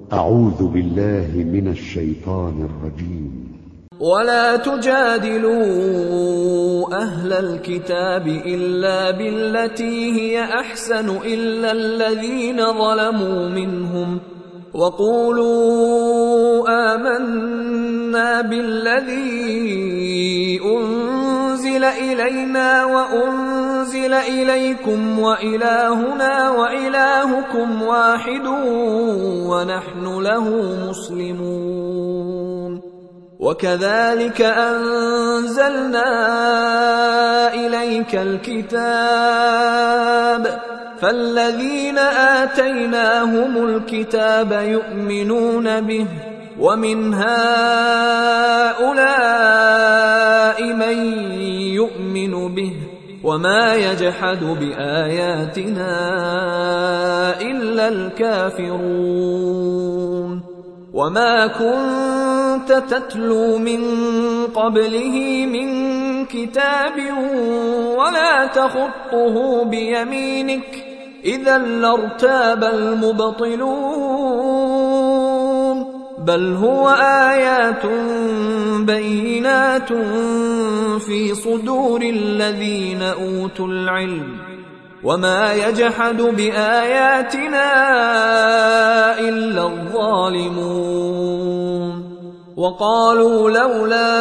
أعوذ بالله من الشيطان الرجيم. ولا تجادلوا أهل الكتاب إلا بالتي هي أحسن إلا الذين ظلموا منهم وقولوا آمنا بالذي أنزل إلينا وأنزل إليكم وإلهنا وإلهكم واحد ونحن له مسلمون. وكذلك أنزلنا إليك الكتاب فالذين آتيناهم الكتاب يؤمنون به ومن هؤلاء من يؤمن به وما يجحد بآياتنا إلا الكافرون. وما كنت تتلو من قبله من كتاب ولا تخطه بيمينك إذا لارتاب المبطلون بل هو آيات بينات في صدور الذين أوتوا العلم وما يجحد بآياتنا إلا الظالمون. وقالوا لولا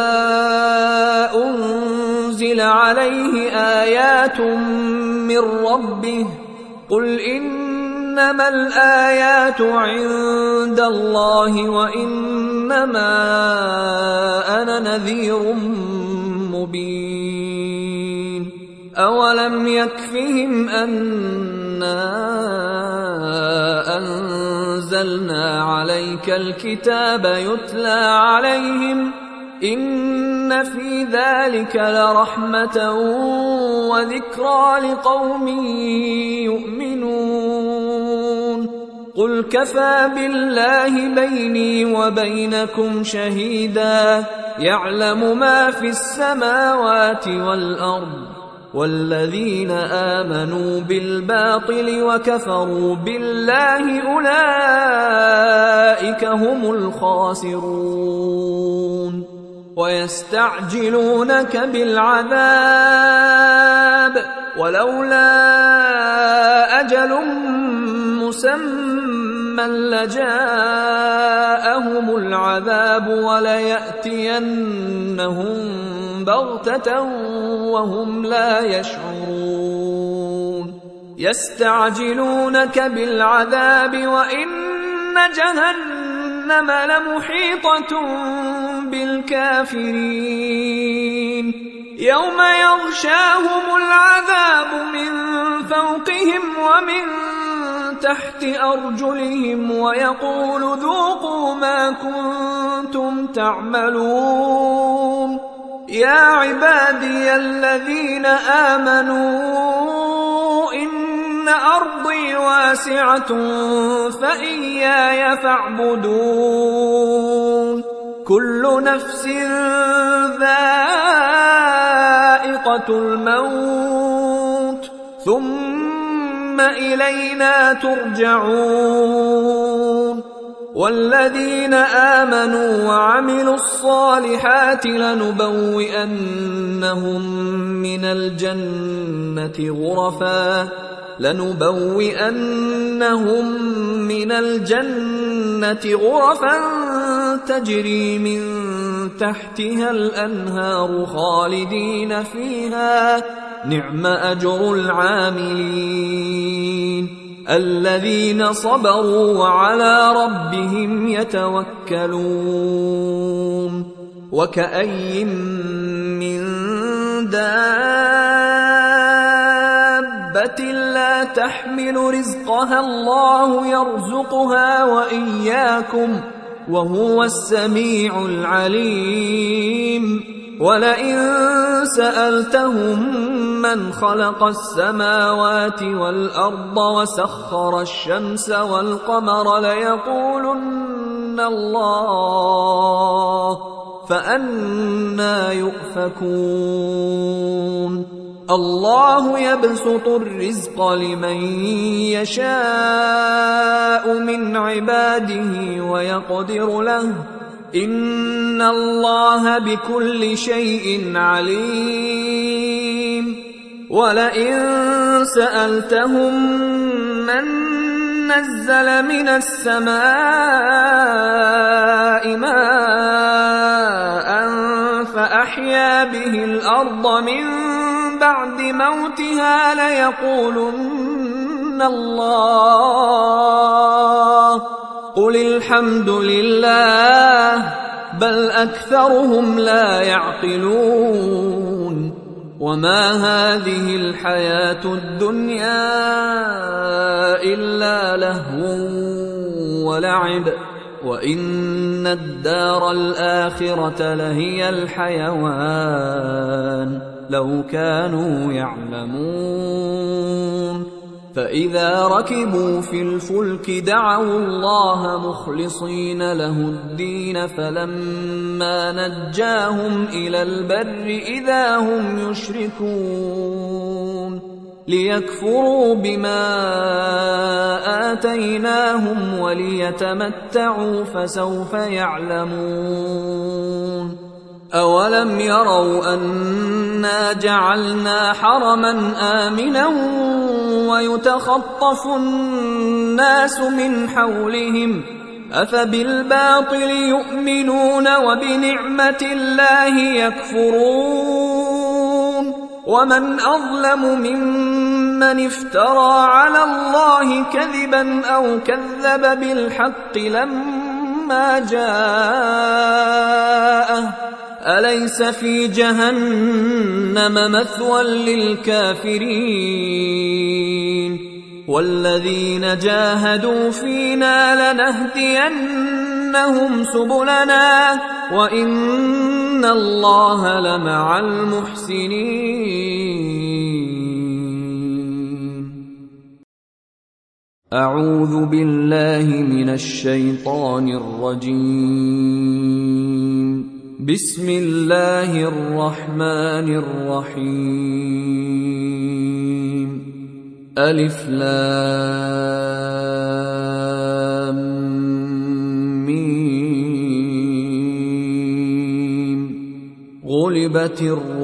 أنزل عليه آيات من ربه قل إنما الآيات عند الله وإنما أنا نذير مبين. أولم يكفهم أنا أنزلنا عليك الكتاب يتلى عليهم إن في ذلك لرحمة وذكرى لقوم يؤمنون. قل كفى بالله بيني وبينكم شهيدا يعلم ما في السماوات والأرض والذين آمنوا بالباطل وكفروا بالله أولئك هم الخاسرون. ويستعجلونك بالعذاب ولولا أجل مسمى لجاءهم العذاب وليأتينهم بغتة وهم لا يشعرون. يستعجلونك بالعذاب وإن جهنم لمحيطة بالكافرين يوم يغشاهم العذاب من فوقهم ومن تحت أرجلهم ويقول ذوقوا ما كنتم تعملون. يا عبادي الذين آمنوا إن أرضي واسعة فإياي فاعبدون. كل نفس ذائقة الموت ثم إلينا ترجعون. والذين آمنوا وعملوا الصالحات لنبوئنهم من الجنة غرفا تجري من تحتها الأنهار خالدين فيها نعم أجر العاملين الذين صبروا وعلى ربهم يتوكلون. وكأي من دابة لا تحمل رزقها الله يرزقها وإياكم وهو السميع العليم. ولئن سألتهم من خلق السماوات والأرض وسخر الشمس والقمر ليقولن الله فأنى يؤفكون. الله يبسط الرزق لمن يشاء من عباده ويقدر له إن الله بكل شيء عليم ولئن سألتهم من نزل من السماء ماء فأحيا به الأرض من بعد موتها ليقولن الله قل الحمد لله بل أكثرهم لا يعقلون وما هذه الحياة الدنيا إلا لهو ولعب وإن الدار الآخرة لهي الحيوان لو كانوا يعلمون فإذا ركبوا في الفلك دعوا الله مخلصين له الدين فلما نجاهم إلى البر إذا هم يشركون ليكفروا بما آتيناهم وليتمتعوا فسوف يعلمون أولم يروا أنا جعلنا حرما آمنا ويتخطف الناس من حولهم أفبالباطل يؤمنون وبنعمة الله يكفرون ومن أظلم ممن افترى على الله كذبا أو كذب بالحق لما جاءه أليس في جهنم مثوى للكافرين والذين جاهدوا فينا لنهدينهم سبلنا وإن الله لمع المحسنين أعوذ بالله من الشيطان الرجيم بسم الله الرحمن الرحيم ألف لام ميم غلبت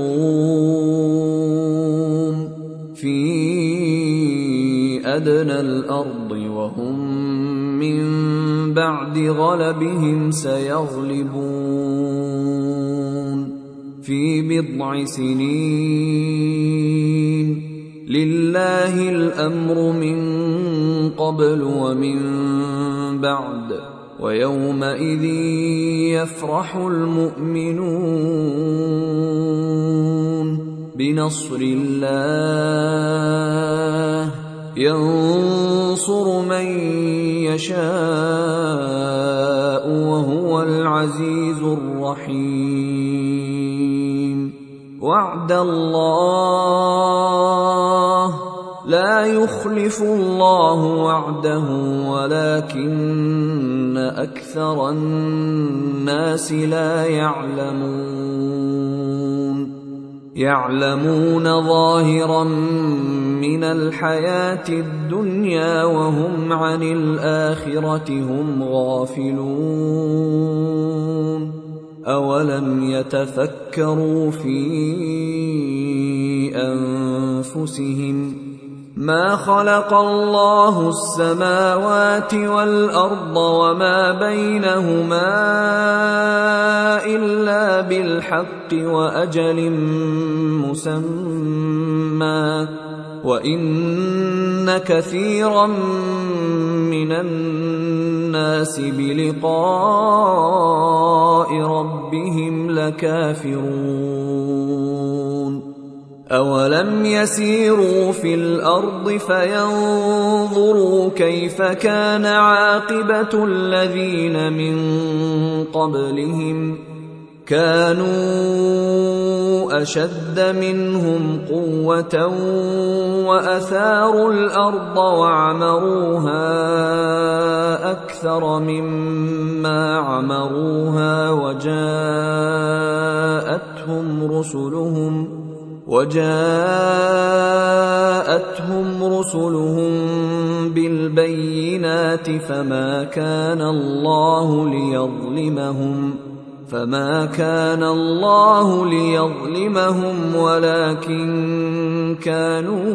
الروم في أدنى الأرض وهم من بعد غلبهم سيغلبون في بضع سنين لله الأمر من قبل ومن بعد ويومئذ يفرح المؤمنون بنصر الله ينصر من يشاء وهو العزيز الرحيم وعد الله لا يخلف الله وعده ولكن أكثر الناس لا يعلمون ظاهرا من الحياة الدنيا وهم عن الآخرة هم غافلون أولم يتفكروا في أنفسهم ما خلق الله السماوات والأرض وما بينهما إلا بالحق وأجل مسمى وإن كثيرا من الناس بلقاء ربهم لكافرون أولم يسيروا في الأرض فينظروا كيف كان عاقبة الذين من قبلهم كانوا أشد منهم قوة وأثاروا الأرض وعمروها أكثر مما عمروها وجاءتهم رسلهم بالبينات فما كان الله ليظلمهم ولكن كانوا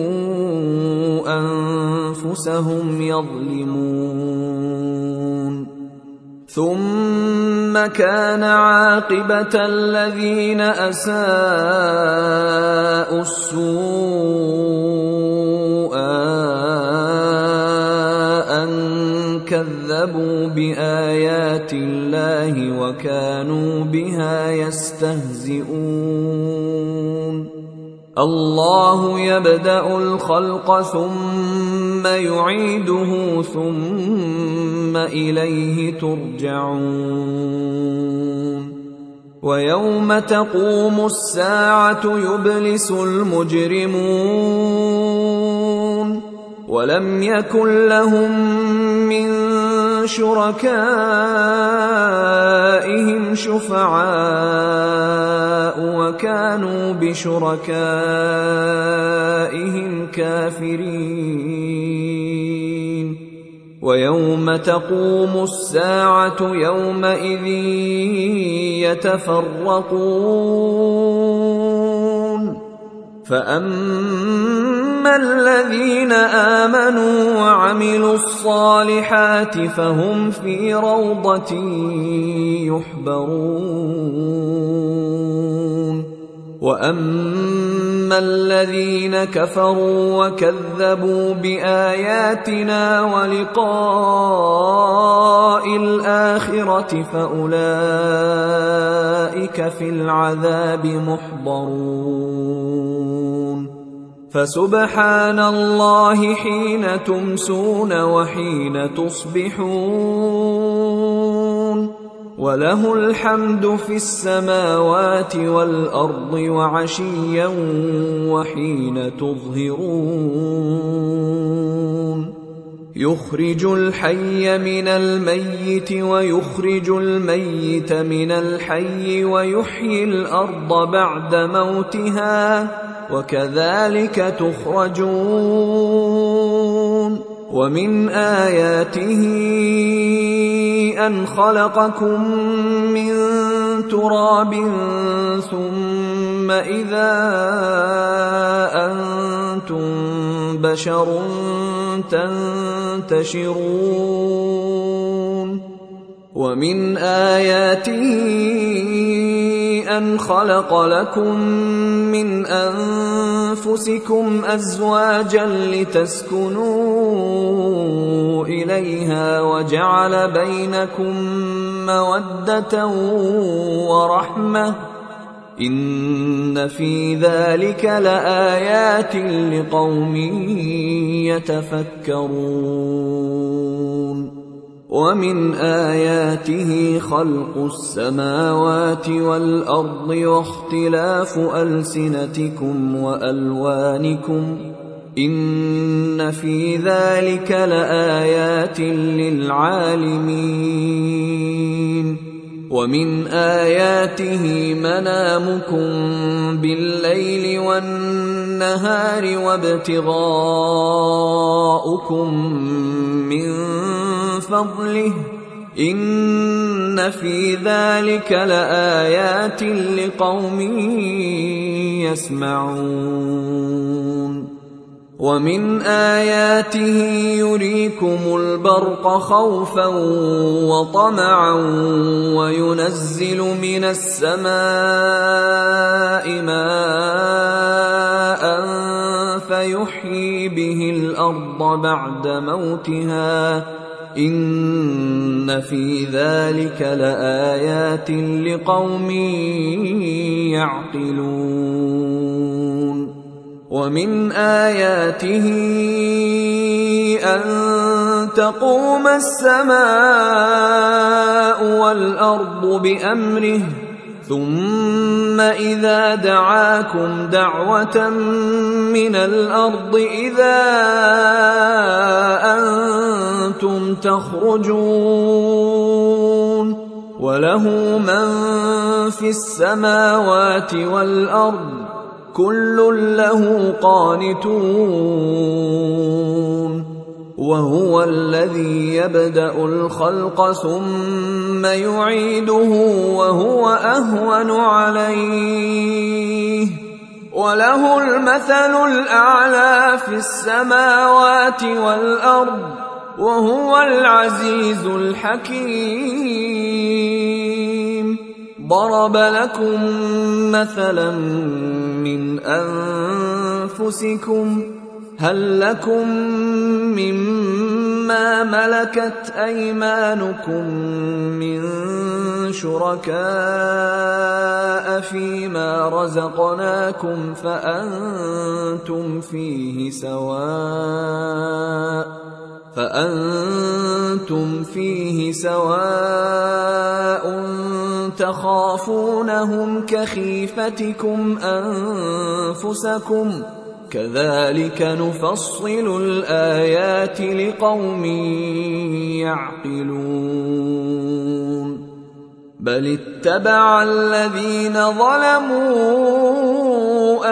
أنفسهم يظلمون. ثم كان عاقبة الذين أساءوا السوء أن كذبوا بآيات الله وكانوا بها يستهزئون. الله يبدأ الخلق ثم يعيده ثم إليه ترجعون. ويوم تقوم الساعة يبلس المجرمون ولم يكن لهم من شركائهم شفعاء وكانوا بشركائهم كافرين. ويوم تقوم الساعة يومئذ يتفرقون فأما الذين آمنوا وعملوا الصالحات فهم في روضة يحبرون. وأما الذين كفروا وكذبوا بآياتنا ولقاء الآخرة فأولئك في العذاب محضرون. فسبحان الله حين تمسون وحين تصبحون وله الحمد في السماوات والأرض وعشيا وحين تظهرون. يخرج الحي من الميت ويخرج الميت من الحي ويحيي الأرض بعد موتها وكذلك تخرجون. ومن آياته أن خلقكم من تراب ثم إذا أنتم بشر تنتشرون. ومن آياته أن خلق لكم من أنفسكم أزواجا لتسكنوا إليها وجعل بينكم مودة ورحمة إن في ذلك لآيات لقوم يتفكرون. ومن آياته خلق السماوات والأرض واختلاف ألسنتكم وألوانكم إن في ذلك لآيات للعالمين. ومن آياته منامكم بالليل والنهار وابتغاؤكم من فضله إن في ذلك لآيات لقوم يسمعون. ومن آياته يريكم البرق خوفا وطمعا وينزل من السماء ماء فيحيي به الأرض بعد موتها إن في ذلك لآيات لقوم يعقلون. ومن آياته أن تقوم السماء والأرض بأمره ثم إذا دعاكم دعوة من الأرض إذا أنتم تخرجون. وله من في السماوات والأرض كل له قانتون وهو الذي يبدأ الخلق ثم يعيده وهو أهون عليه وله المثل الأعلى في السماوات والأرض وهو العزيز الحكيم ضرب لكم مثلا من أنفسكم هل لكم مما ملكت أيمانكم من شركاء فيما رزقناكم فأنتم فيه سواء تخافونهم كخيفتكم أنفسكم كذلك نفصل الآيات لقوم يعقلون بل اتبع الذين ظلموا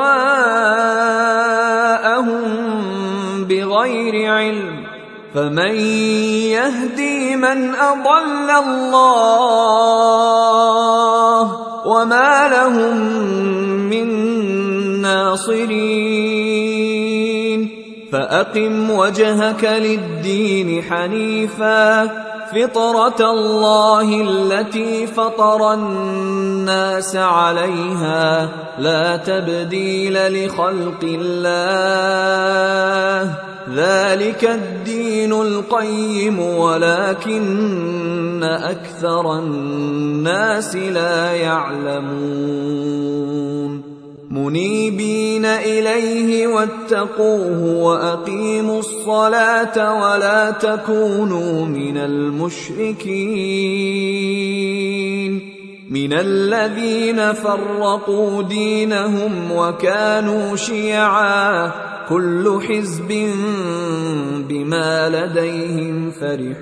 أهواءهم بغير علم فمن يهدي من أضل الله وما لهم من ناصرين فأقم وجهك للدين حنيفا فطرة الله التي فطر الناس عليها لا تبديل لخلق الله ذلك الدين القيم ولكن أكثر الناس لا يعلمون منيبين إليه واتقوه وأقيموا الصلاة ولا تكونوا من المشركين من الذين فرقوا دينهم وكانوا شيعا كل حزب بما لديهم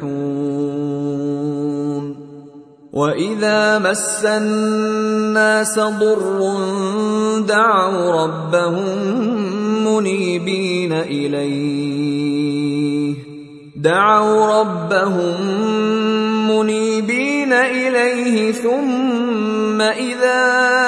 فرحون وإذا مس الناس ضر دعوا ربهم منيبين إليه ثم إذا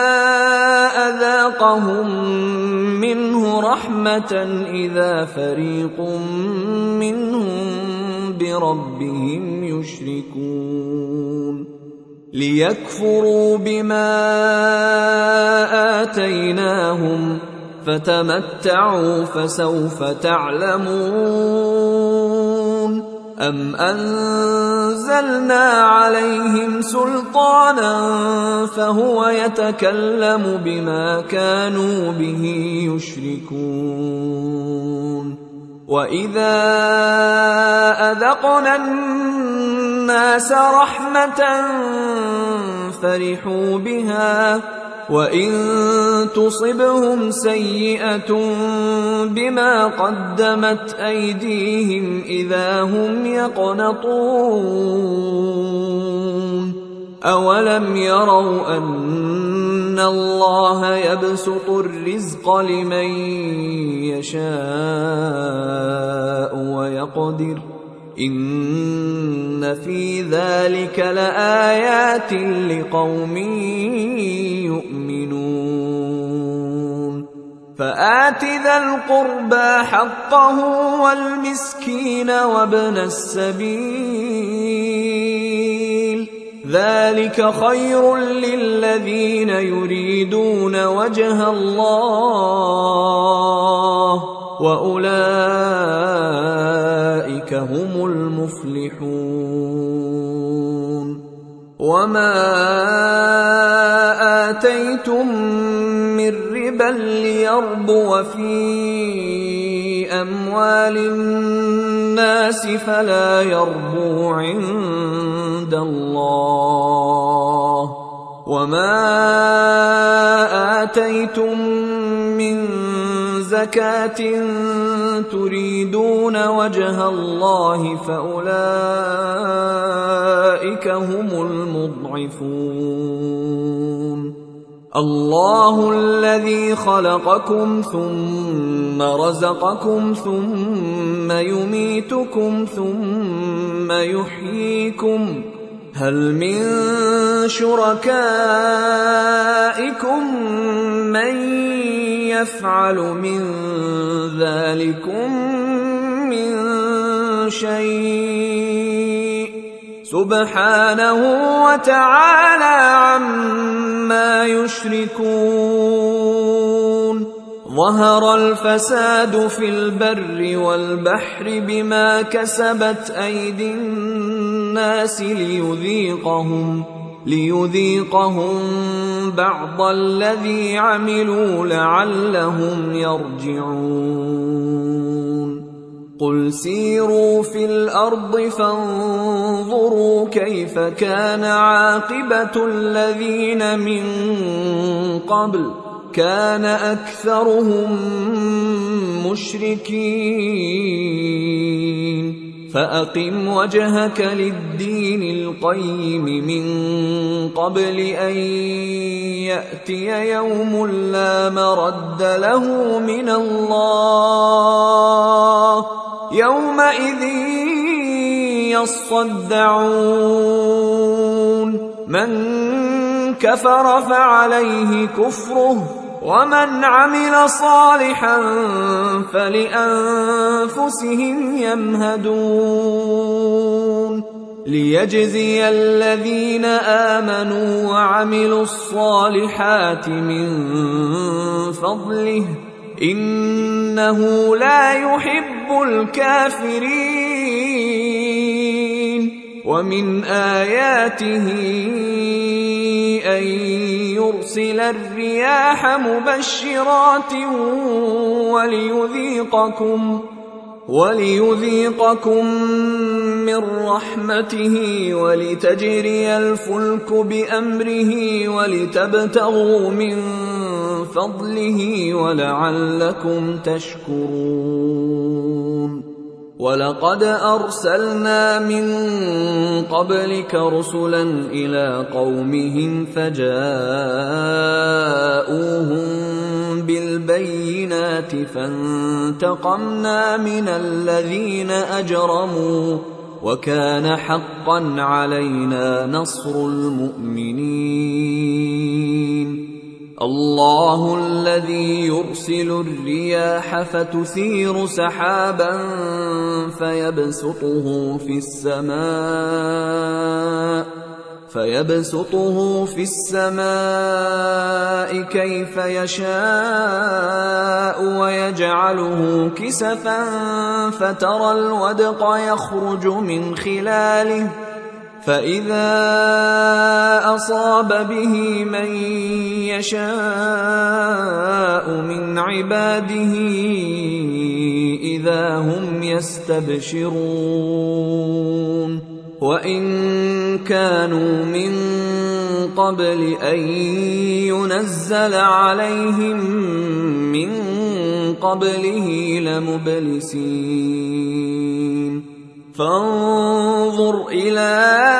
أذاقهم منه رحمة إذا فريق منهم بربهم يشركون ليكفروا بما آتيناهم فتمتعوا فسوف تعلمون أم أنزلنا عليهم سلطانا فهو يتكلم بما كانوا به يشركون وإذا أذقنا الناس رحمة فرحوا بها وإن تصبهم سيئة بما قدمت أيديهم إذا هم يقنطون أولم يروا أن الله يبسط الرزق لمن يشاء ويقدر إن في ذلك لآيات لقوم يؤمنون فآت ذا القربى حقه والمسكين وابن السبيل ذلك خير للذين يريدون وجه الله وأولئك هم المفلحون وما آتيتم من ربا ليربو في أموال الناس فلا يربو عند الله وما آتيتم من زكاة تريدون وجه الله فأولئك هم المضعفون الله الذي خلقكم ثم رزقكم ثم يميتكم ثم يحييكم هل من شركائكم من يفعل من ذلكم من شيء سبحانه وتعالى عما يشركون ظهر الفساد في البر والبحر بما كسبت أيدي الناس ليذيقهم بعض الذي عملوا لعلهم يرجعون قل سيروا في الأرض فانظروا كيف كان عاقبة الذين من قبل كان أكثرهم مشركين فأقم وجهك للدين القيم من قبل أن يأتي يوم لا مرد له من الله يومئذ يصدعون من كفر فعليه كفره ومن عمل صالحا فلأنفسهم يمهدون ليجزي الذين آمنوا وعملوا الصالحات من فضله إنه لا يحب الكافرين ومن آياته أن يرسل الرياح مبشرات وليذيقكم من رحمته ولتجري الفلك بأمره ولتبتغوا من فضله ولعلكم تشكرون ولقد أرسلنا من قبلك رسلا إلى قومهم فجاءوهم بالبينات فانتقمنا من الذين أجرموا وكان حقا علينا نصر المؤمنين الله الذي يرسل الرياح فتثير سحابا فيبسطه في السماء كيف يشاء ويجعله كسفا فترى الودق يخرج من خلاله فإذا أصاب به من يشاء من عباده إذا هم يستبشرون وإن كانوا من قبل أن ينزل عليهم من قبله لمبلسين فانظر إلى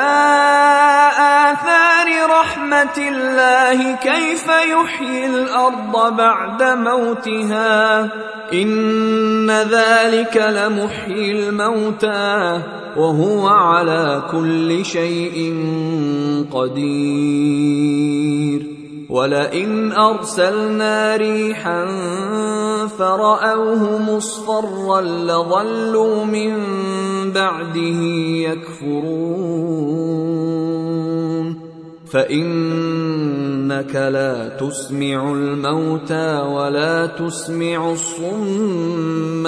آثار رحمة الله كيف يحيي الأرض بعد موتها إن ذلك لمحيي الموتى وهو على كل شيء قدير ولئن أرسلنا ريحا فرأوه مصفرا لظلوا من بعده يكفرون فإنك لا تسمع الموتى ولا تسمع الصم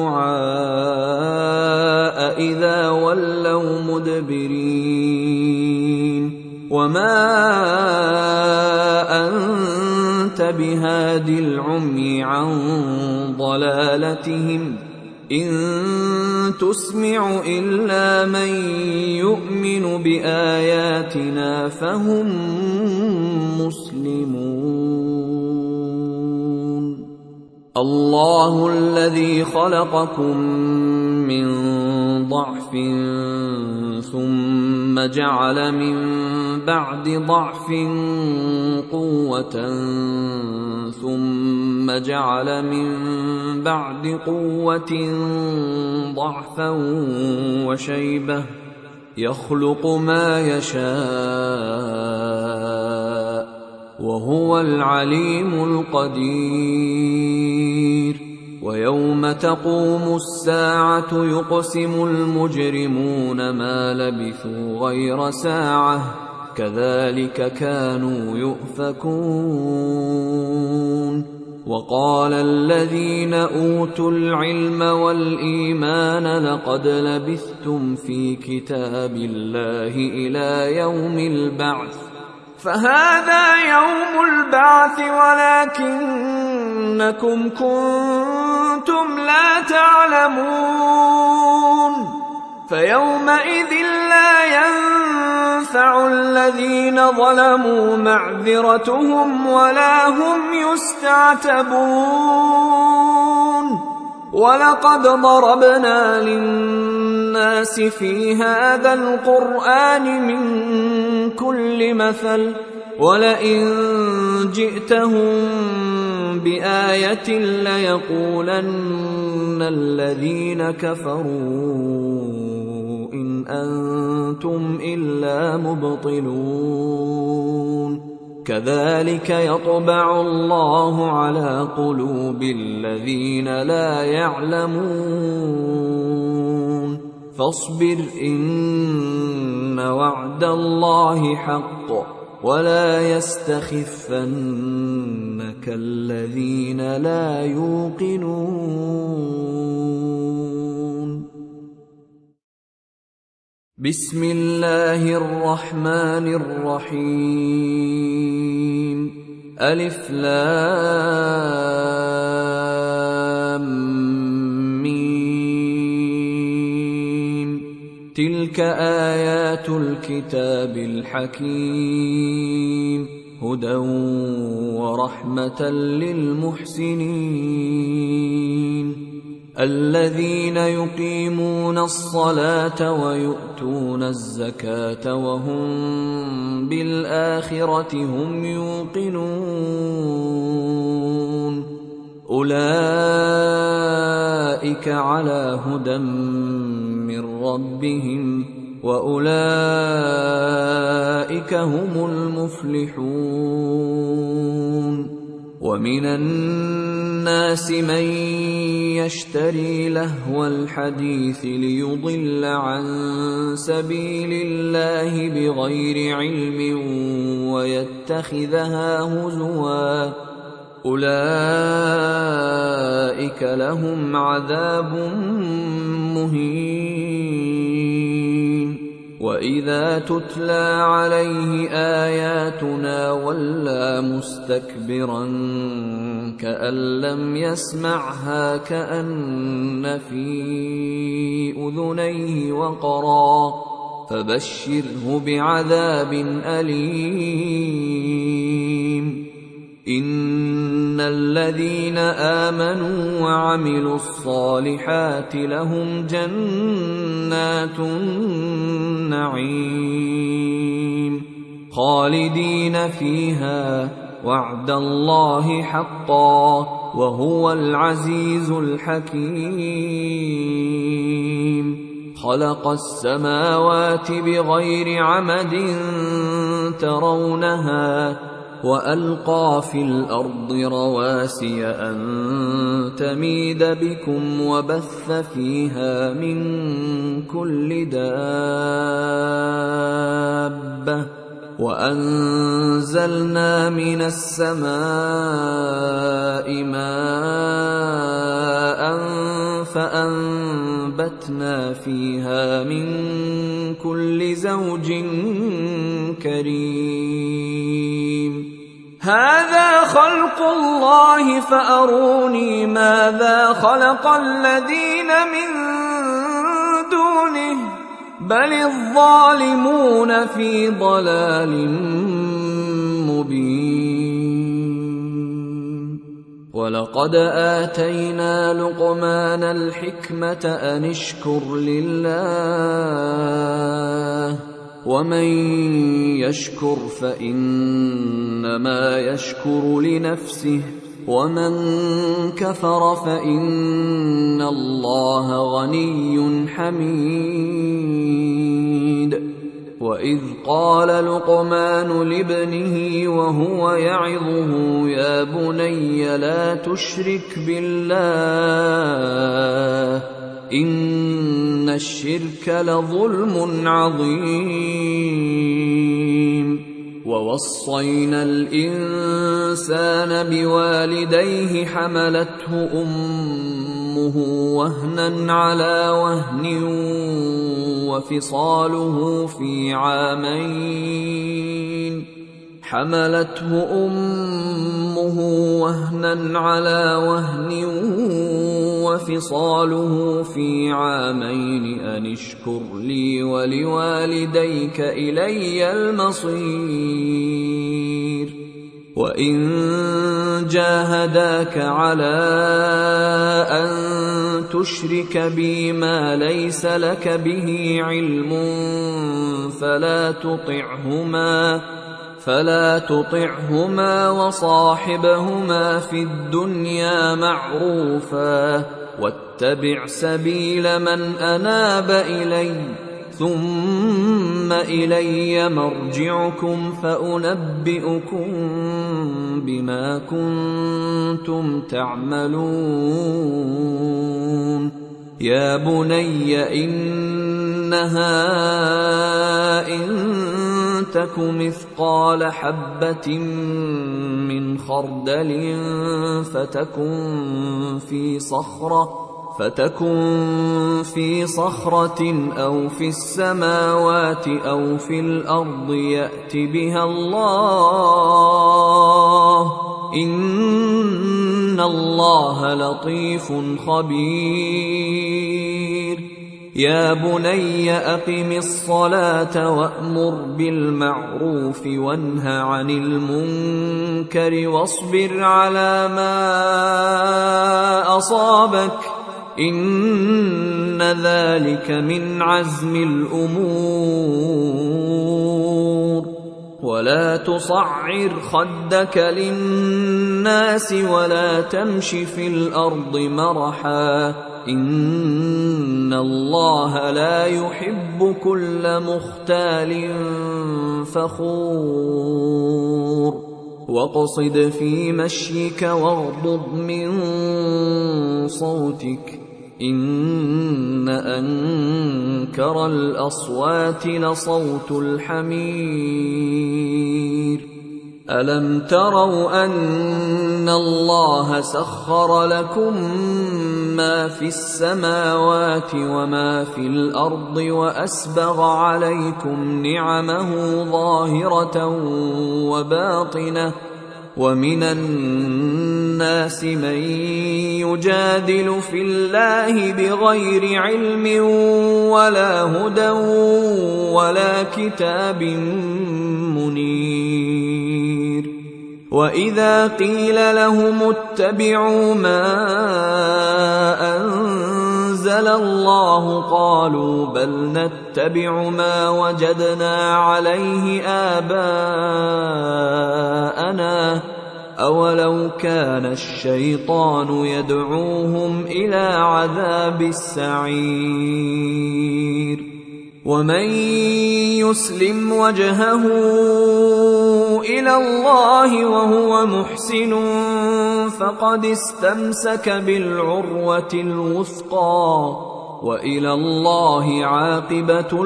الدعاء إذا ولوا مدبرين وما أنت بهاد العمي عن ضلالتهم إن تسمع إلا من يؤمن بآياتنا فهم مسلمون الله الذي خلقكم من ضعف ثم ثم جعل من بعد ضعف قوة ثم جعل من بعد قوة ضعفا وشيبة يخلق ما يشاء وهو العليم القدير ويوم تقوم الساعة يقسم المجرمون ما لبثوا غير ساعة كذلك كانوا يؤفكون وقال الذين أوتوا العلم والإيمان لقد لبثتم في كتاب الله إلى يوم البعث فهذا يوم البعث ولكنكم كنتم لا تعلمون فيومئذ لا ينفع الذين ظلموا معذرتهم ولا هم يستعتبون ولقد ضربنا للناس في هذا القرآن من كل مثل ولئن جئتهم بآية ليقولن الذين كفروا إن أنتم إلا مبطلون كذلك يطبع الله على قلوب الذين لا يعلمون فاصبر إن وعد الله حق ولا يستخفنك الذين لا يوقنون بسم الله الرحمن الرحيم ألف لام ميم تلك آيات الكتاب الحكيم هدى ورحمة للمحسنين الذين يقيمون الصلاة ويؤتون الزكاة وهم بالآخرة هم يوقنون أولئك على هدى من ربهم وأولئك هم المفلحون ومن الناس من يشتري لهو الحديث ليضل عن سبيل الله بغير علم ويتخذها هزوا أولئك لهم عذاب مهين وإذا تتلى عليه آياتنا ولى مستكبرا كأن لم يسمعها كأن في أذنيه وقرا فبشره بعذاب أليم إن الذين آمنوا وعملوا الصالحات لهم جنات النعيم خالدين فيها وعد الله حقا وهو العزيز الحكيم خلق السماوات بغير عمد ترونها وألقى في الأرض رواسي أن تميد بكم وبث فيها من كل دابة وأنزلنا من السماء ماء فأنبتنا فيها من كل زوج كريم هذا خلق الله فأروني ماذا خلق الذين من دونه بل الظالمون في ضلال مبين ولقد آتينا لقمان الحكمة أن اشكر لله ومن يشكر فإنما يشكر لنفسه ومن كفر فإن الله غني حميد. وإذ قال لقمان لابنه وهو يعظه يا بني لا تشرك بالله إن الشرك لظلم عظيم. ووصينا الإنسان بوالديه حملته أمه وهنا على وهن وفصاله في عامين أن اشكر لي ولوالديك إلي المصير. وإن جاهداك على أن تشرك بي ما ليس لك به علم فلا تطعهما وصاحبهما في الدنيا معروفا واتبع سبيل من أناب إلي ثم إلي مرجعكم فأنبئكم بما كنتم تعملون. يا بني إنها إن تك مثقال حبة من خردل فتكن في صخرة أو في السماوات أو في الأرض يأت بها الله إن الله لطيف خبير. يا بني أقم الصلاة وأمر بالمعروف وانه عن المنكر واصبر على ما أصابك إن ذلك من عزم الأمور. ولا تصعر خدك للناس ولا تمش في الأرض مرحا إن الله لا يحب كل مختال فخور. واقصد في مشيك واغضض من صوتك إن أنكر الأصوات لصوت الحمير. ألم تروا أن الله سخر لكم ما في السماوات وما في الأرض وأسبغ عليكم نعمه ظاهرة وباطنة ومن الناس من يجادل في الله بغير علم ولا هدى ولا كتاب منير. وإذا قيل لهم اتبعوا ما أنزل الله قالوا بل نتبع ما وجدنا عليه آباءنا أولو كان الشيطان يدعوهم إلى عذاب السعير. ومن يسلم وجهه إلى الله وهو محسن فقد استمسك بالعروة الوثقى وإلى الله عاقبة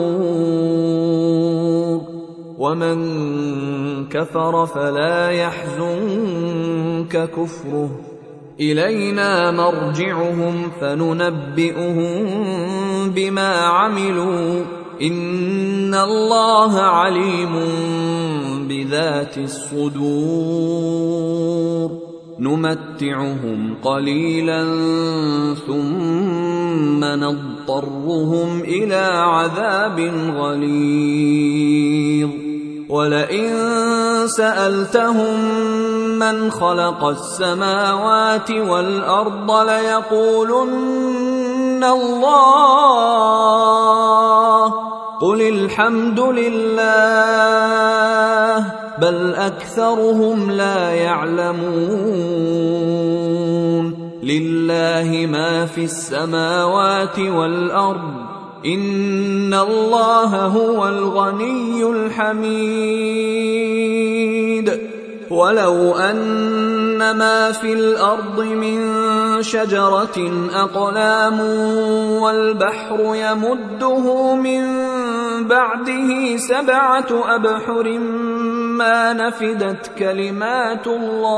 الأمور. ومن كفر فلا يحزنك كفره إلينا مرجعهم فننبئهم بما عملوا إن الله عليم بذات الصدور. نمتعهم قليلا ثم نضطرهم إلى عذاب غليظ. ولئن سألتهم من خلق السماوات والأرض ليقولن الله قل الحمد لله بل أكثرهم لا يعلمون لله ما في السماوات والأرض إن الله هو الغني الحميد ولو أن ما في الأرض من شجرة أقلام والبحر يمده من بعده 7 أبحر ما نفدت كلمات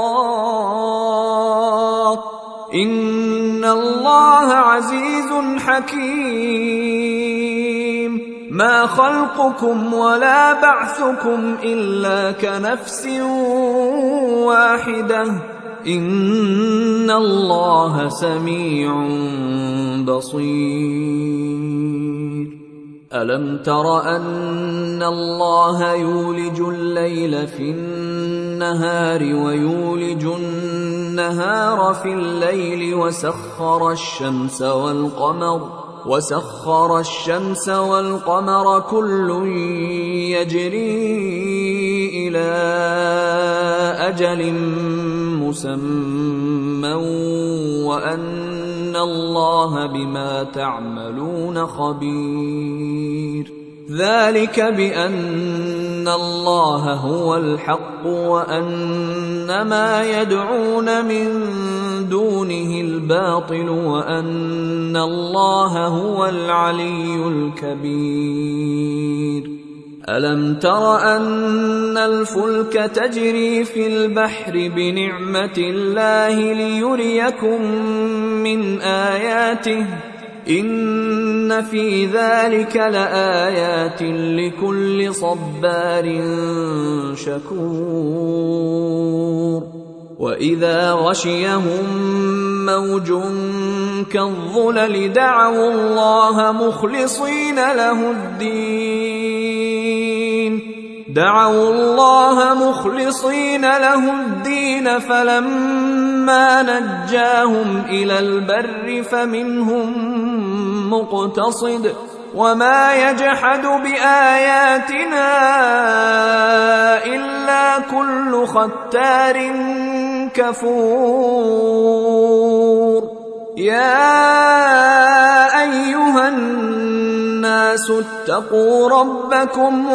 الله إن الله عزيز حكيم ما خلقكم ولا بعثكم إلا كنفس واحدة إن الله سميع بصير ألم تر أن الله يولج الليل في النهار ويولج النهار في الليل وسخر الشمس والقمر كل يجري إلى أجل مسمى وأن الله بما تعملون خبير ذلك بأن الله هو الحق وأن ما يدعون من دونه الباطل وأن الله هو العلي الكبير ألم تر أن الفلك تجري في البحر بنعمة الله ليريكم من آياته إن في ذلك لآيات لكل صبار شكور وإذا غشيهم موج كالظلل دعوا الله مخلصين له الدين فلما نجاهم إلى البر فمنهم مقتصد وما يجحد بآياتنا إلا كل ختار كفور يا أيها الناس اتقوا ربكم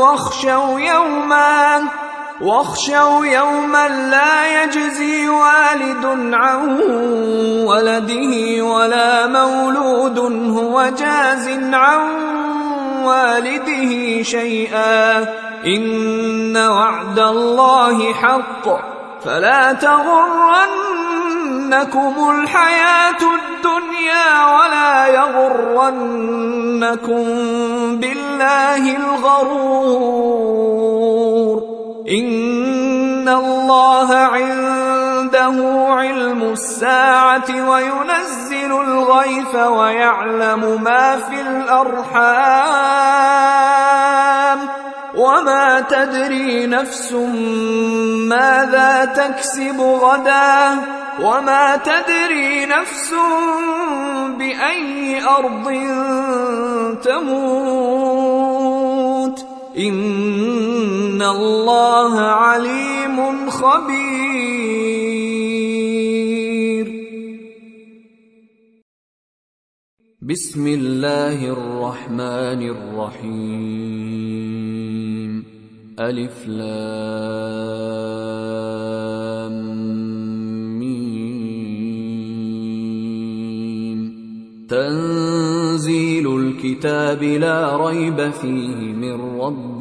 واخشوا يوما لا يجزي والد عن ولده ولا مولود هو جاز عن والده شيئا إن وعد الله حق فلا تغرنكم الحياة الدنيا ولا يغرنكم بالله الغرور إن الله عنده علم الساعة وينزل الغيث ويعلم ما في الأرحام وما تدري نفس ماذا تكسب غدا وما تدري نفس بأي أرض تموت إن الله عليم خبير بسم الله الرحمن الرحيم ألف لام ميم تنزيل الكتاب لا ريب فيه من رب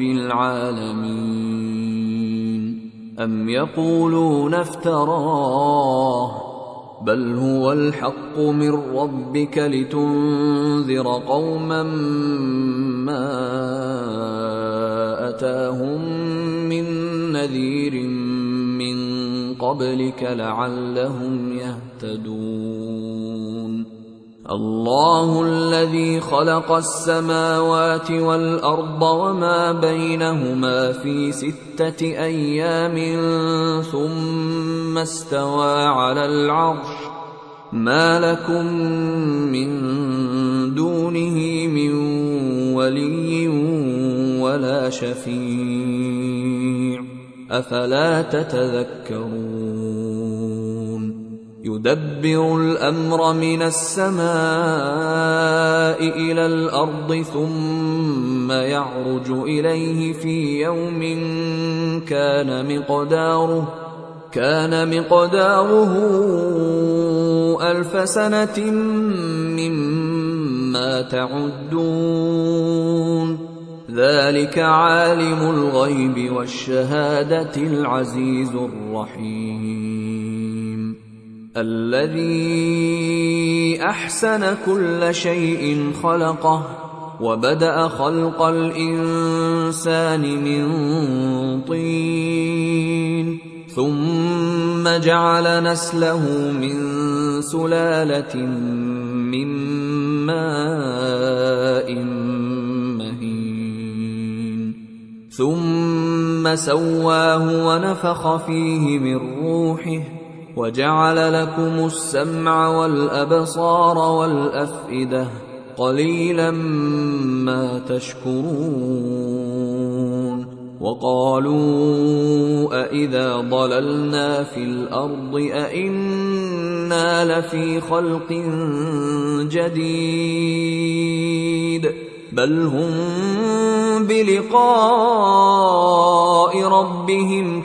العالمين أم يقولون افتراه بل هو الحق من ربك لتنذر قوما ما أتاهم من نذير من قبلك لعلهم يهتدون الله الذي خلق السماوات والأرض وما بينهما في 6 أيام ثم استوى على العرش ما لكم من دونه من ولي ولا شفيع أفلا تتذكرون يدبر الأمر من السماء إلى الأرض ثم يعرج إليه في يوم كان مقداره 1000 سنة مما تعدون ذلك عالم الغيب والشهادة العزيز الرحيم الذي أحسن كل شيء خلقه وبدأ خلق الإنسان من طين ثم جعل نسله من سلالة من ماء مهين ثم سواه ونفخ فيه من روحه وجعل لكم السمع والأبصار والأفئدة قليلا ما تشكرون وقالوا أإذا ضللنا في الأرض أإنا لفي خلق جديد بل هم بلقاء ربهم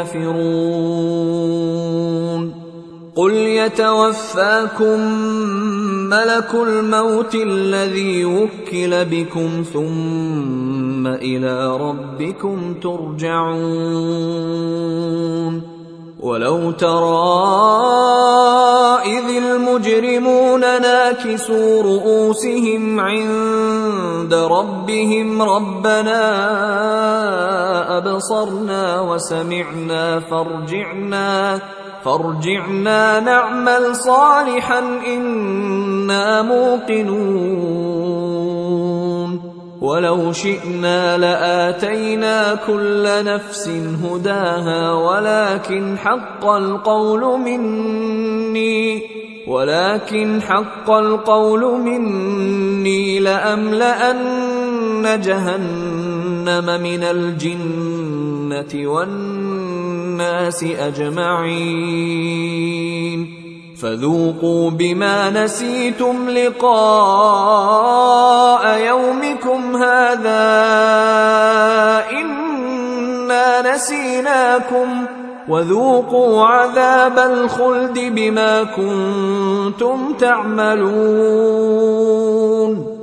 كافرون قل يتوفاكم ملك الموت الذي وكل بكم ثم إلى ربكم ترجعون ولو ترى إذ المجرمون ناكسوا رؤوسهم عند ربهم ربنا أبصرنا وسمعنا فارجعنا نعمل صالحا إنا موقنون ولو شئنا لآتينا كل نفس هداها ولكن حق القول مني لأملأن جهنم من الجنة والناس أجمعين فذوقوا بما نسيتم لقاء يومكم هذا إنا نسيناكم وذوقوا عذاب الخلد بما كنتم تعملون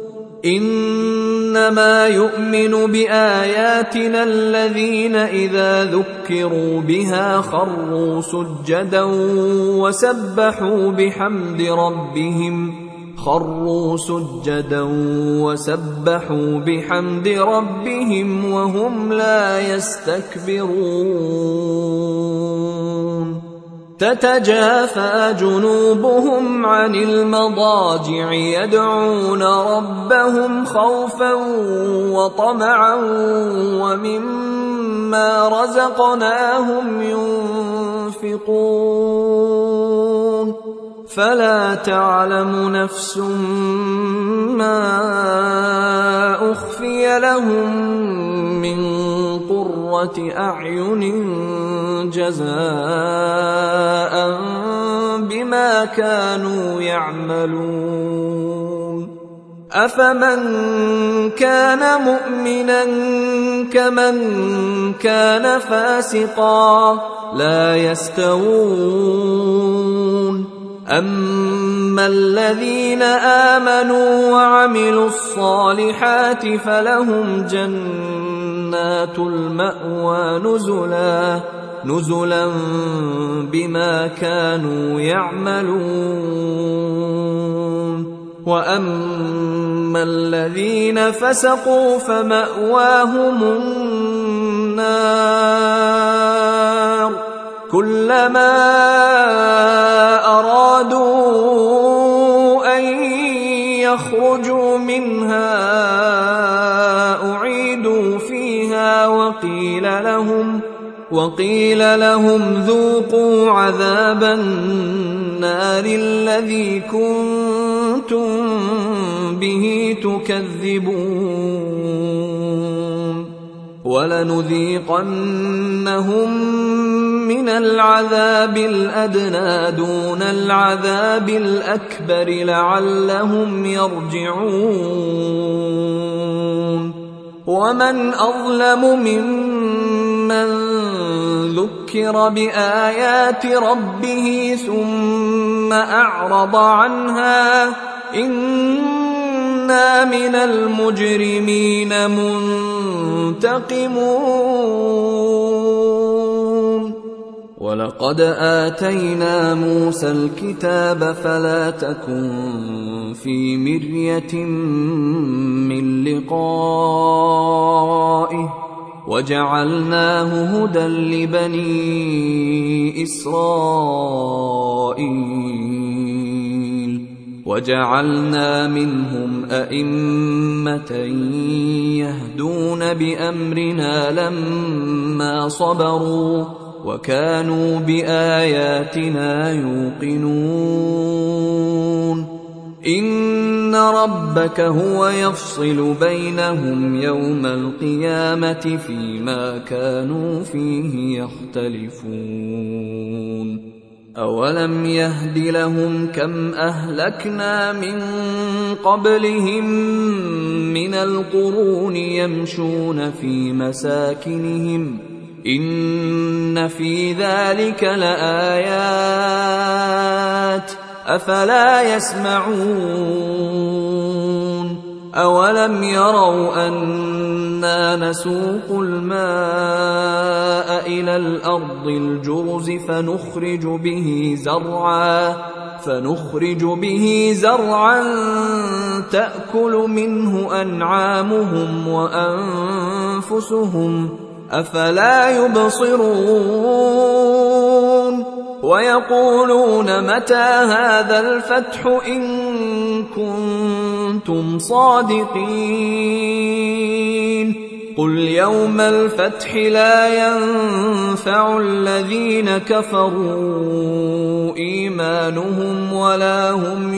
إنما يؤمن بآياتنا الذين إذا ذكروا بها خروا سجدا وسبحوا بحمد ربهم وهم لا يستكبرون تتجافى جنوبهم عن المضاجع يدعون ربهم خوفا وطمعا ومما رزقناهم ينفقون فلا تعلم نفس ما أخفي لهم من قرة أعين جزاء بما كانوا يعملون أفمن كان مؤمنا كمن كان فاسقا لا يستوون أما الذين آمنوا وعملوا الصالحات فلهم جنات المأوى نزلا بما كانوا يعملون وأما الذين فسقوا فمأواهم النار كلما أرادوا أن يخرجوا منها أعيدوا فيها وقيل لهم ذوقوا عذاب النار الذي كنتم به تكذبون وَلَنُذِيقَنَّهُم مِّنَ الْعَذَابِ الْأَدْنَىٰ دُونَ الْعَذَابِ الْأَكْبَرِ لَعَلَّهُمْ يَرْجِعُونَ وَمَنْ أَظْلَمُ مِمَّن ذُكِّرَ بِآيَاتِ رَبِّهِ ثُمَّ أَعْرَضَ عَنْهَا ۚ إِنَّا مِنَ الْمُجْرِمِينَ مُنتَقِمُونَ وَلَقَدْ آتَيْنَا مُوسَى الْكِتَابَ فَلَا تَكُن فِي مِرْيَةٍ مِّن لِّقَائِهِ وَجَعَلْنَاهُ هُدًى لِّبَنِي إِسْرَائِيلَ وَجَعَلْنَا مِنْهُمْ أَئِمَّةً يَهْدُونَ بِأَمْرِنَا لَمَّا صَبَرُوا وَكَانُوا بِآيَاتِنَا يُوقِنُونَ إِنَّ رَبَّكَ هُوَ يَفْصِلُ بَيْنَهُمْ يَوْمَ الْقِيَامَةِ فِيمَا كَانُوا فِيهِ يَخْتَلِفُونَ أَوَلَمْ يَهْدِ لَهُمْ كَمْ أَهْلَكْنَا مِن قَبْلِهِم مِّنَ الْقُرُونِ يَمْشُونَ فِي مَسَاكِنِهِمْ إِنَّ فِي ذَلِكَ لَآيَاتٍ ۖ أَفَلَا يَسْمَعُونَ أَوَلَمْ يَرَوْا أَنَّا نَسُوقُ الْمَاءَ إِلَى الْأَرْضِ الْجُرُزِ فَنُخْرِجُ بِهِ زَرْعًا تَأْكُلُ مِنْهُ أَنْعَامُهُمْ وَأَنفُسُهُمْ ۖ أَفَلَا يُبْصِرُونَ وَيَقُولُونَ مَتَىٰ هَٰذَا الْفَتْحُ إِن كُنتُمْ صَادِقِينَ قُلْ يَوْمَ الْفَتْحِ لَا يَنفَعُ الَّذِينَ كَفَرُوا إِيمَانُهُمْ وَلَا هُمْ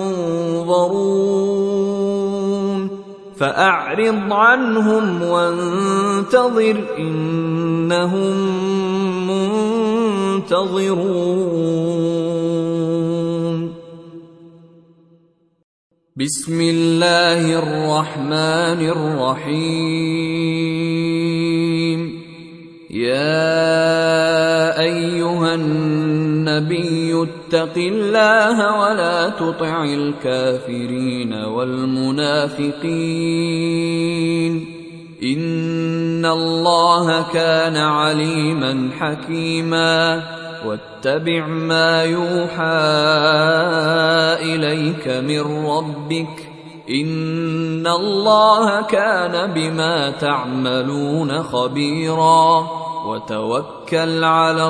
يُنظَرُونَ فَأَعْرِضْ عَنْهُمْ وَانتَظِرْ إِنَّهُم مُّنتَظِرُونَ بسم الله الرحمن الرحيم يا أيها النبي اتق الله ولا تطع الكافرين والمنافقين إن الله كان عليما حكيما واتبع ما يوحى إليك من ربك إن الله كان بما تعملون خبيرا وتوكل على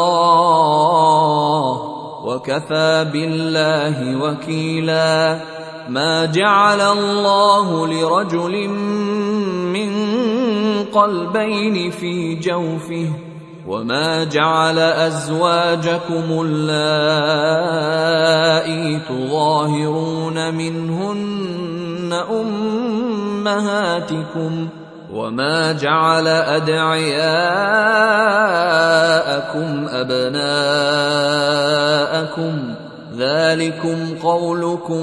الله وكفى بالله وكيلا ما جعل الله لرجل من قلبين في جوفه وما جعل أزواجكم اللائي تظاهرون منهن أمهاتكم وما جعل أدعياءكم أبناءكم ذلكم قولكم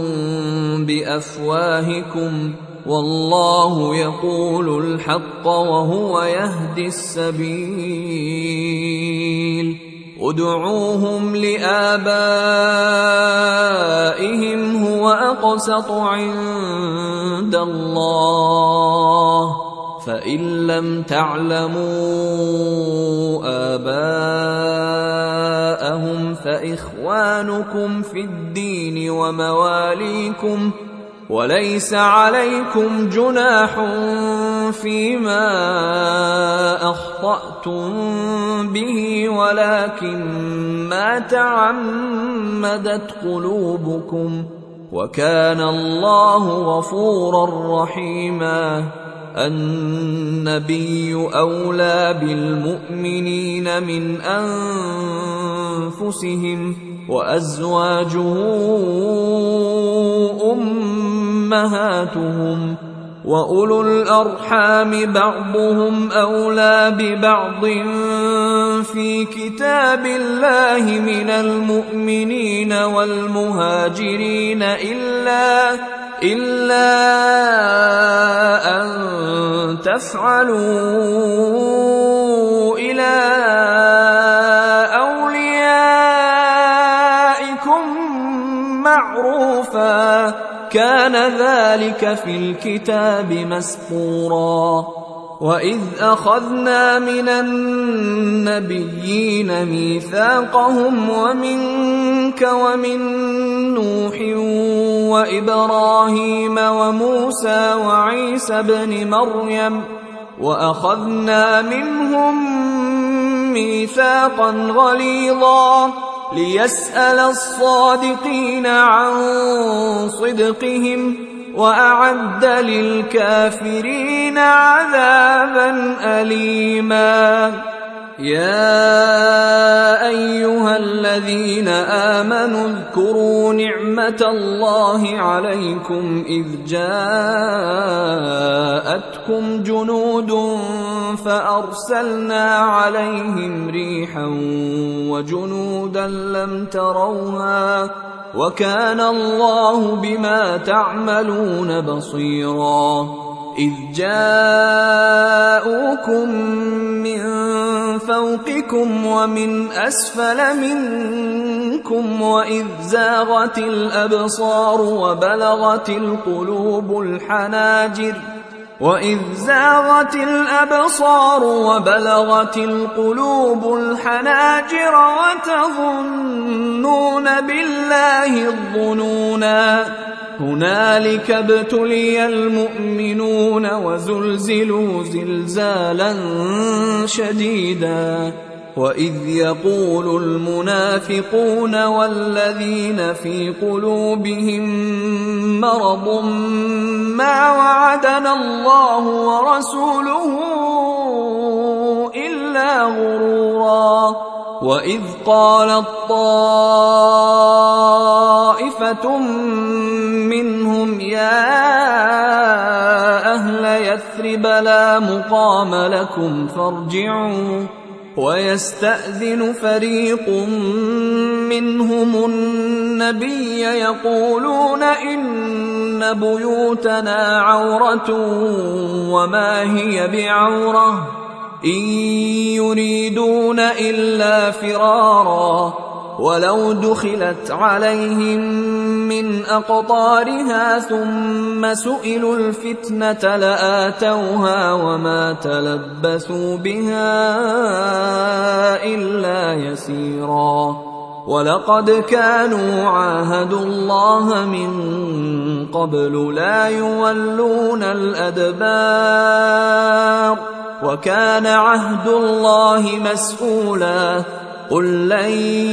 بأفواهكم والله يقول الحق وهو يهدي السبيل ادعوهم لآبائهم هو أقسط عند الله فإن لم تعلموا آباءهم فإخوانكم في الدين ومواليكم وليس عليكم جناح فيما أخطأتم به ولكن ما تعمدت قلوبكم وكان الله غفورا رحيما النبي أولى بالمؤمنين من أنفسهم وأزواجه أمهاتهم وأولو الأرحام بعضهم أولى ببعض في كتاب الله من المؤمنين والمهاجرين إلا أن تفعلوا إلى أوليائكم معروفا كان ذلك في الكتاب مسطورا. وإذ أخذنا من النبيين ميثاقهم ومنك ومن نوح وإبراهيم وموسى وعيسى ابن مريم وأخذنا منهم ميثاقا غليظا ليسأل الصادقين عن صدقهم وأعد للكافرين عذابا أليما. يا أيها الذين آمنوا اذكروا نعمة الله عليكم إذ جاءتكم جنود فأرسلنا عليهم ريحا وجنودا لم تروها وكان الله بما تعملون بصيرا. إذ جاءوكم من فوقكم ومن أسفل منكم وإذ زاغت الأبصار وبلغت القلوب الحناجر وتظنون بالله الظنونا. هنالك ابتلي المؤمنون وزلزلوا زلزالا شديدا. وإذ يقول المنافقون والذين في قلوبهم مرض ما وعدنا الله ورسوله إلا غرورا. وإذ قالت طائفة منهم يا أهل يثرب لا مقام لكم فارجعوا ويستأذن فريق منهم النبي يقولون إن بيوتنا عورة وما هي بعورة إن يريدون إلا فرارا ولو دخلت عليهم من أقطارها ثم سئلوا الفتنة لآتوها وما تلبثوا بها إلا يسيرا. ولقد كانوا عاهدوا الله من قبل لا يولون الأدبار وكان عهد الله مسؤولا. قل لن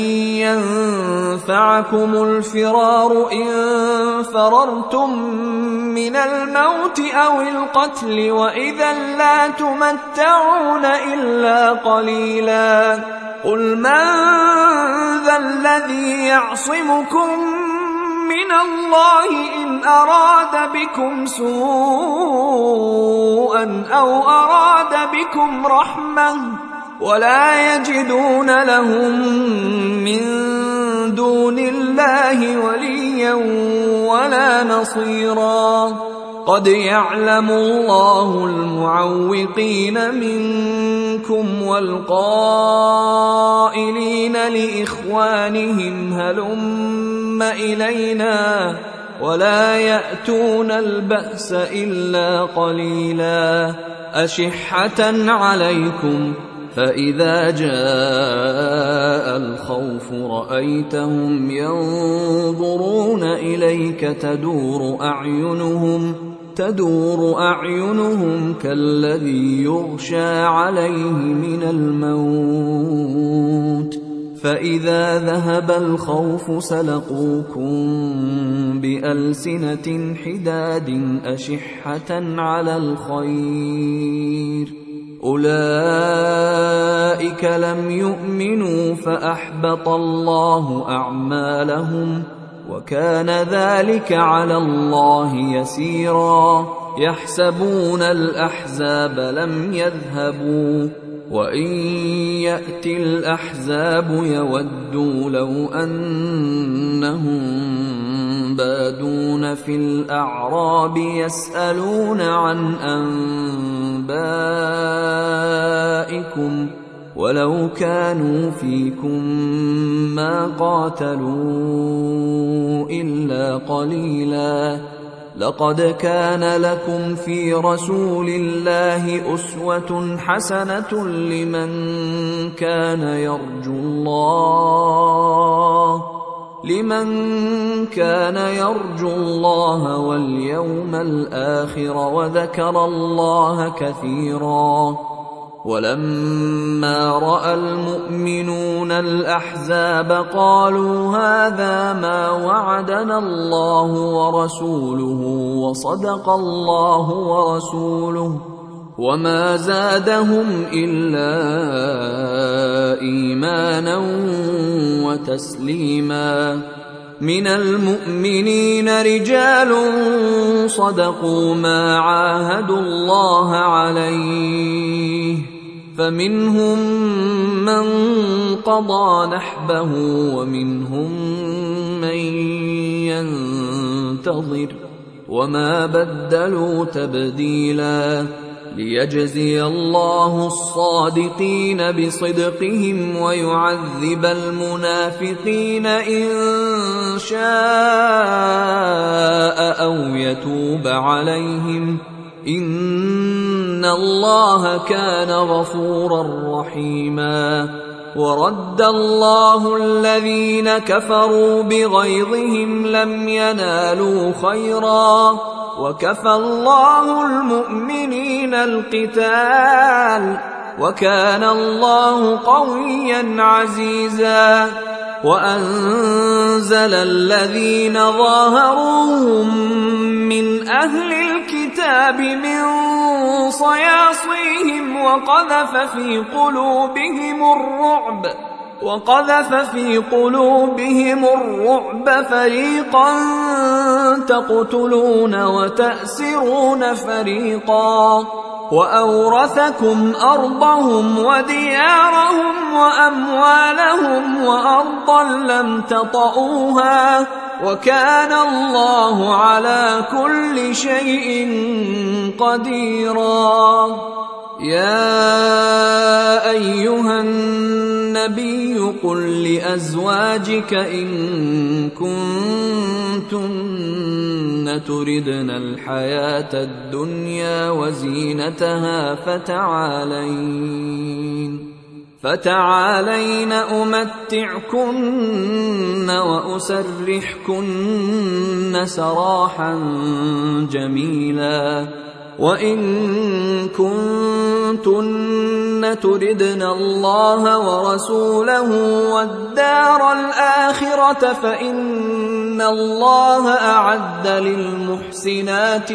ينفعكم الفرار إن فررتم من الموت أو القتل وإذا لا تمتعون إلا قليلا. قل من ذا الذي يعصمكم من الله إن أراد بكم سوءا أو أراد بكم رحمة ولا يجدون لهم من دون الله وليا ولا نصيرا. قد يعلم الله المعوقين منكم والقائلين لإخوانهم هلم إلينا ولا يأتون البأس إلا قليلا. أشحة عليكم فإذا جاء الخوف رأيتهم ينظرون إليك تدور أعينهم كالذي يغشى عليه من الموت فإذا ذهب الخوف سلقوكم بألسنة حداد أشحة على الخير أولئك لم يؤمنوا فأحبط الله أعمالهم وكان ذلك على الله يسيرا. يحسبون الأحزاب لم يذهبوا وإن يأتي الأحزاب يودوا لو أنهم بادون في الأعراب يسألون عن أنبائكم ولو كانوا فيكم ما قاتلوا إلا قليلا لقد كان لكم في رسول الله أسوة حسنة لمن كان يرجو الله واليوم الآخر وذكر الله كثيرا ولما رأى المؤمنون الأحزاب قالوا هذا ما وعدنا الله ورسوله وصدق الله ورسوله وما زادهم إلا إيمانا وتسليما من المؤمنين رجال صدقوا ما عاهدوا الله عليه فمنهم من قضى نحبه ومنهم من ينتظر وما بدلوا تبديلا ليجزي الله الصادقين بصدقهم ويعذب المنافقين إن شاء أو يتوب عليهم إن الله كان غفورا رحيما ورد الله الذين كفروا بغيظهم لم ينالوا خيرا وكفى الله المؤمنين القتال وكان الله قويا عزيزا وأنزل الذين ظاهروهم من أهل الكتاب من صياصيهم وقذف في قلوبهم الرعب فريقا تقتلون وتأسرون فريقا وأورثكم أرضهم وديارهم وأموالهم وأرضا لم تطئوها وكان الله على كل شيء قديرا يا أيها النبي قل لأزواجك إن كنتن تردن الحياة الدنيا وزينتها فتعالين أمتعكن وأسرحكن سراحا جميلا وإن كنتن تردن الله ورسوله والدار الآخرة فإن الله أعد للمحسنات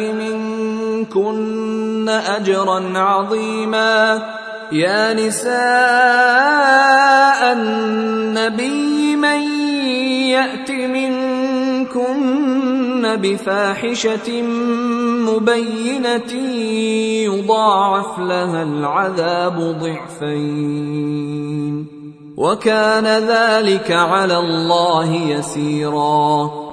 منكن أجرا عظيما يا نساء النبي من يأت منكن بفاحشة مبينة يضاعف لها العذاب ضعفين وكان ذلك على الله يسيرا